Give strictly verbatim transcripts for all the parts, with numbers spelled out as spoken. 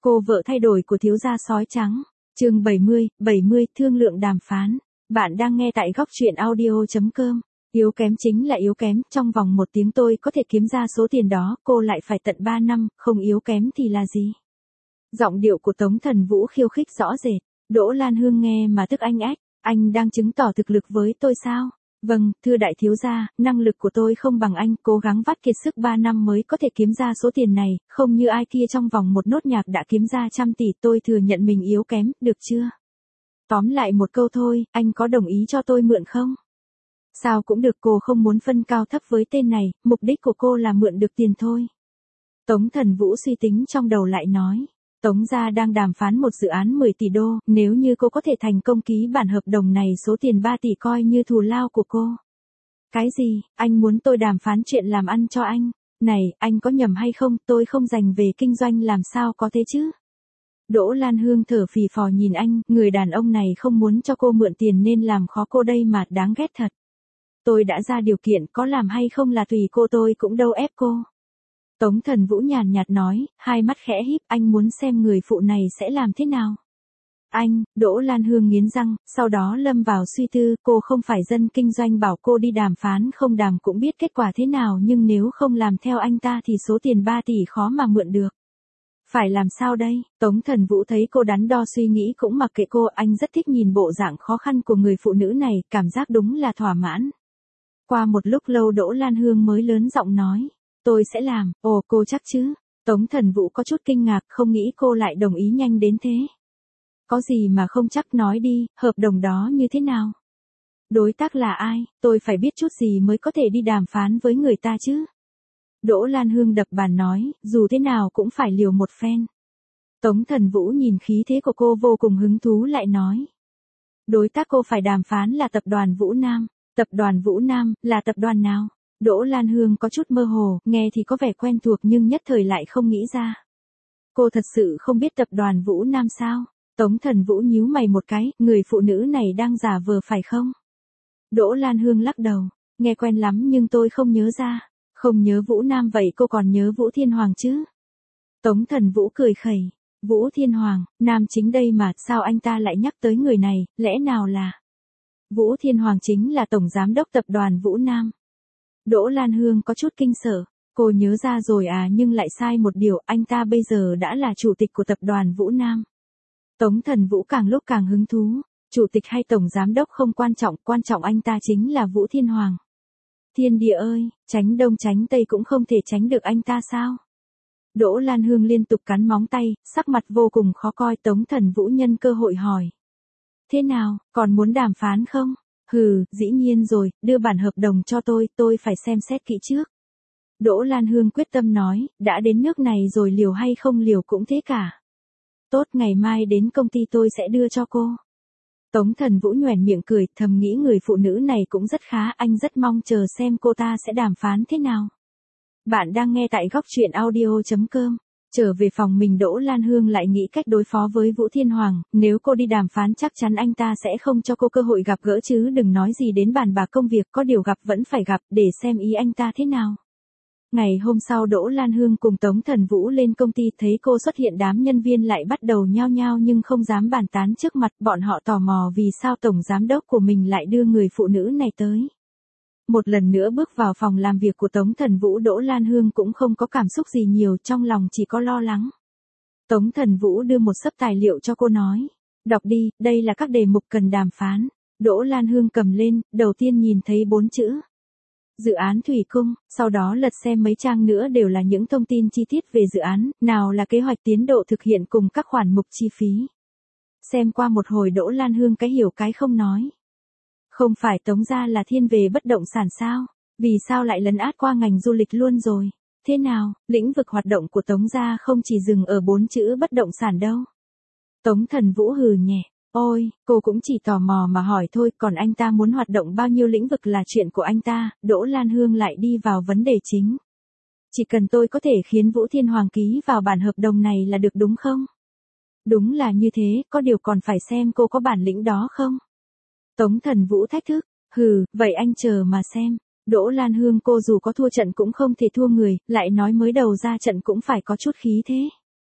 Cô vợ thay đổi của thiếu gia sói trắng. Chương bảy mươi, bảy mươi thương lượng đàm phán. Bạn đang nghe tại góc truyện audio chấm com. Yếu kém chính là yếu kém, trong vòng một tiếng tôi có thể kiếm ra số tiền đó, cô lại phải tận ba năm, không yếu kém thì là gì? Giọng điệu của Tống Thần Vũ khiêu khích rõ rệt. Đỗ Lan Hương nghe mà tức anh ách, anh đang chứng tỏ thực lực với tôi sao? Vâng, thưa đại thiếu gia, năng lực của tôi không bằng anh, cố gắng vắt kiệt sức ba năm mới có thể kiếm ra số tiền này, không như ai kia trong vòng một nốt nhạc đã kiếm ra trăm tỷ, tôi thừa nhận mình yếu kém, được chưa? Tóm lại một câu thôi, anh có đồng ý cho tôi mượn không? Sao cũng được, cô không muốn phân cao thấp với tên này, mục đích của cô là mượn được tiền thôi. Tống Thần Vũ suy tính trong đầu lại nói. Tống gia đang đàm phán một dự án mười tỷ đô, nếu như cô có thể thành công ký bản hợp đồng này số tiền ba tỷ coi như thù lao của cô. Cái gì, anh muốn tôi đàm phán chuyện làm ăn cho anh? Này, anh có nhầm hay không, tôi không dành về kinh doanh làm sao có thế chứ? Đỗ Lan Hương thở phì phò nhìn anh, người đàn ông này không muốn cho cô mượn tiền nên làm khó cô đây mà, đáng ghét thật. Tôi đã ra điều kiện, có làm hay không là tùy cô, tôi cũng đâu ép cô. Tống Thần Vũ nhàn nhạt nói, hai mắt khẽ híp, anh muốn xem người phụ này sẽ làm thế nào. Anh, Đỗ Lan Hương nghiến răng, sau đó lâm vào suy tư, cô không phải dân kinh doanh, bảo cô đi đàm phán không đàm cũng biết kết quả thế nào, nhưng nếu không làm theo anh ta thì số tiền ba tỷ khó mà mượn được. Phải làm sao đây? Tống Thần Vũ thấy cô đắn đo suy nghĩ cũng mặc kệ cô, anh rất thích nhìn bộ dạng khó khăn của người phụ nữ này, cảm giác đúng là thỏa mãn. Qua một lúc lâu Đỗ Lan Hương mới lớn giọng nói. Tôi sẽ làm, ồ cô chắc chứ? Tống Thần Vũ có chút kinh ngạc, không nghĩ cô lại đồng ý nhanh đến thế. Có gì mà không chắc, nói đi, hợp đồng đó như thế nào? Đối tác là ai, tôi phải biết chút gì mới có thể đi đàm phán với người ta chứ? Đỗ Lan Hương đập bàn nói, dù thế nào cũng phải liều một phen. Tống Thần Vũ nhìn khí thế của cô vô cùng hứng thú lại nói. Đối tác cô phải đàm phán là tập đoàn Vũ Nam. Tập đoàn Vũ Nam, là tập đoàn nào? Đỗ Lan Hương có chút mơ hồ, nghe thì có vẻ quen thuộc nhưng nhất thời lại không nghĩ ra. Cô thật sự không biết tập đoàn Vũ Nam sao? Tống Thần Vũ nhíu mày một cái, người phụ nữ này đang giả vờ phải không? Đỗ Lan Hương lắc đầu, nghe quen lắm nhưng tôi không nhớ ra. Không nhớ Vũ Nam vậy cô còn nhớ Vũ Thiên Hoàng chứ? Tống Thần Vũ cười khẩy, Vũ Thiên Hoàng, nam chính đây mà, sao anh ta lại nhắc tới người này, lẽ nào là... Vũ Thiên Hoàng chính là tổng giám đốc tập đoàn Vũ Nam. Đỗ Lan Hương có chút kinh sợ, cô nhớ ra rồi à, nhưng lại sai một điều, anh ta bây giờ đã là chủ tịch của tập đoàn Vũ Nam. Tống Thần Vũ càng lúc càng hứng thú, chủ tịch hay tổng giám đốc không quan trọng, quan trọng anh ta chính là Vũ Thiên Hoàng. Thiên địa ơi, tránh đông tránh tây cũng không thể tránh được anh ta sao? Đỗ Lan Hương liên tục cắn móng tay, sắc mặt vô cùng khó coi. Tống Thần Vũ nhân cơ hội hỏi. Thế nào, còn muốn đàm phán không? Hừ, dĩ nhiên rồi, đưa bản hợp đồng cho tôi, tôi phải xem xét kỹ trước. Đỗ Lan Hương quyết tâm nói, đã đến nước này rồi liều hay không liều cũng thế cả. Tốt, ngày mai đến công ty tôi sẽ đưa cho cô. Tống Thần Vũ nhoẻn miệng cười, thầm nghĩ người phụ nữ này cũng rất khá, anh rất mong chờ xem cô ta sẽ đàm phán thế nào. Bạn đang nghe tại góc truyện audio chấm com. Trở về phòng mình, Đỗ Lan Hương lại nghĩ cách đối phó với Vũ Thiên Hoàng, nếu cô đi đàm phán chắc chắn anh ta sẽ không cho cô cơ hội gặp gỡ chứ đừng nói gì đến bàn bạc công việc, có điều gặp vẫn phải gặp, để xem ý anh ta thế nào. Ngày hôm sau Đỗ Lan Hương cùng Tống Thần Vũ lên công ty, thấy cô xuất hiện đám nhân viên lại bắt đầu nhao nhao nhưng không dám bàn tán trước mặt, bọn họ tò mò vì sao tổng giám đốc của mình lại đưa người phụ nữ này tới. Một lần nữa bước vào phòng làm việc của Tống Thần Vũ, Đỗ Lan Hương cũng không có cảm xúc gì nhiều, trong lòng chỉ có lo lắng. Tống Thần Vũ đưa một xấp tài liệu cho cô nói, đọc đi, đây là các đề mục cần đàm phán. Đỗ Lan Hương cầm lên, đầu tiên nhìn thấy bốn chữ. Dự án Thủy Cung, sau đó lật xem mấy trang nữa đều là những thông tin chi tiết về dự án, nào là kế hoạch tiến độ thực hiện cùng các khoản mục chi phí. Xem qua một hồi Đỗ Lan Hương cái hiểu cái không nói. Không phải Tống gia là thiên về bất động sản sao? Vì sao lại lấn át qua ngành du lịch luôn rồi? Thế nào, lĩnh vực hoạt động của Tống gia không chỉ dừng ở bốn chữ bất động sản đâu. Tống Thần Vũ hừ nhẹ, ôi, cô cũng chỉ tò mò mà hỏi thôi, còn anh ta muốn hoạt động bao nhiêu lĩnh vực là chuyện của anh ta. Đỗ Lan Hương lại đi vào vấn đề chính. Chỉ cần tôi có thể khiến Vũ Thiên Hoàng ký vào bản hợp đồng này là được đúng không? Đúng là như thế, có điều còn phải xem cô có bản lĩnh đó không? Tống Thần Vũ thách thức, hừ, vậy anh chờ mà xem. Đỗ Lan Hương cô dù có thua trận cũng không thể thua người, lại nói mới đầu ra trận cũng phải có chút khí thế.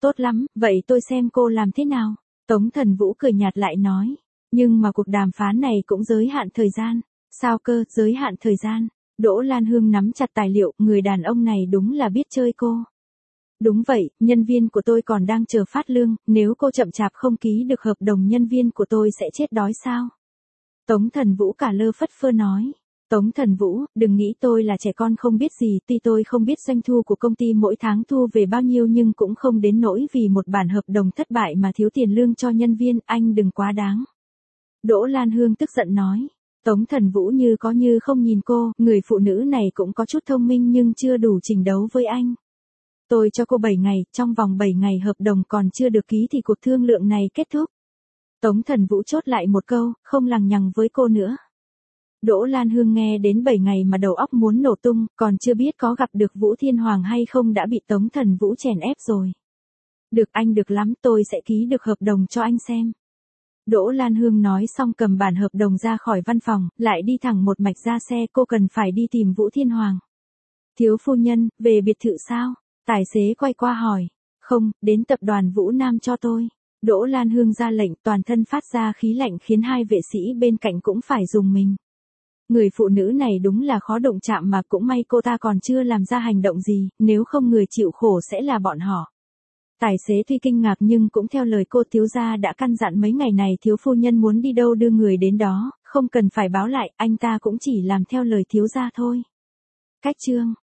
Tốt lắm, vậy tôi xem cô làm thế nào. Tống Thần Vũ cười nhạt lại nói. Nhưng mà cuộc đàm phán này cũng giới hạn thời gian. Sao cơ, giới hạn thời gian? Đỗ Lan Hương nắm chặt tài liệu, người đàn ông này đúng là biết chơi cô. Đúng vậy, nhân viên của tôi còn đang chờ phát lương, nếu cô chậm chạp không ký được hợp đồng nhân viên của tôi sẽ chết đói sao? Tống Thần Vũ cả lơ phất phơ nói. Tống Thần Vũ, đừng nghĩ tôi là trẻ con không biết gì, tuy tôi không biết doanh thu của công ty mỗi tháng thu về bao nhiêu nhưng cũng không đến nỗi vì một bản hợp đồng thất bại mà thiếu tiền lương cho nhân viên, anh đừng quá đáng. Đỗ Lan Hương tức giận nói. Tống Thần Vũ như có như không nhìn cô, người phụ nữ này cũng có chút thông minh nhưng chưa đủ trình đấu với anh. Tôi cho cô bảy ngày, trong vòng bảy ngày hợp đồng còn chưa được ký thì cuộc thương lượng này kết thúc. Tống Thần Vũ chốt lại một câu, không lằng nhằng với cô nữa. Đỗ Lan Hương nghe đến bảy ngày mà đầu óc muốn nổ tung, còn chưa biết có gặp được Vũ Thiên Hoàng hay không đã bị Tống Thần Vũ chèn ép rồi. Được anh được lắm, tôi sẽ ký được hợp đồng cho anh xem. Đỗ Lan Hương nói xong cầm bản hợp đồng ra khỏi văn phòng, lại đi thẳng một mạch ra xe, cô cần phải đi tìm Vũ Thiên Hoàng. Thiếu phu nhân, về biệt thự sao? Tài xế quay qua hỏi. Không, đến tập đoàn Vũ Nam cho tôi. Đỗ Lan Hương ra lệnh, toàn thân phát ra khí lạnh khiến hai vệ sĩ bên cạnh cũng phải dùng mình. Người phụ nữ này đúng là khó động chạm mà cũng may cô ta còn chưa làm ra hành động gì, nếu không người chịu khổ sẽ là bọn họ. Tài xế tuy kinh ngạc nhưng cũng theo lời cô thiếu gia đã căn dặn mấy ngày này thiếu phu nhân muốn đi đâu đưa người đến đó, không cần phải báo lại, anh ta cũng chỉ làm theo lời thiếu gia thôi. Cách chương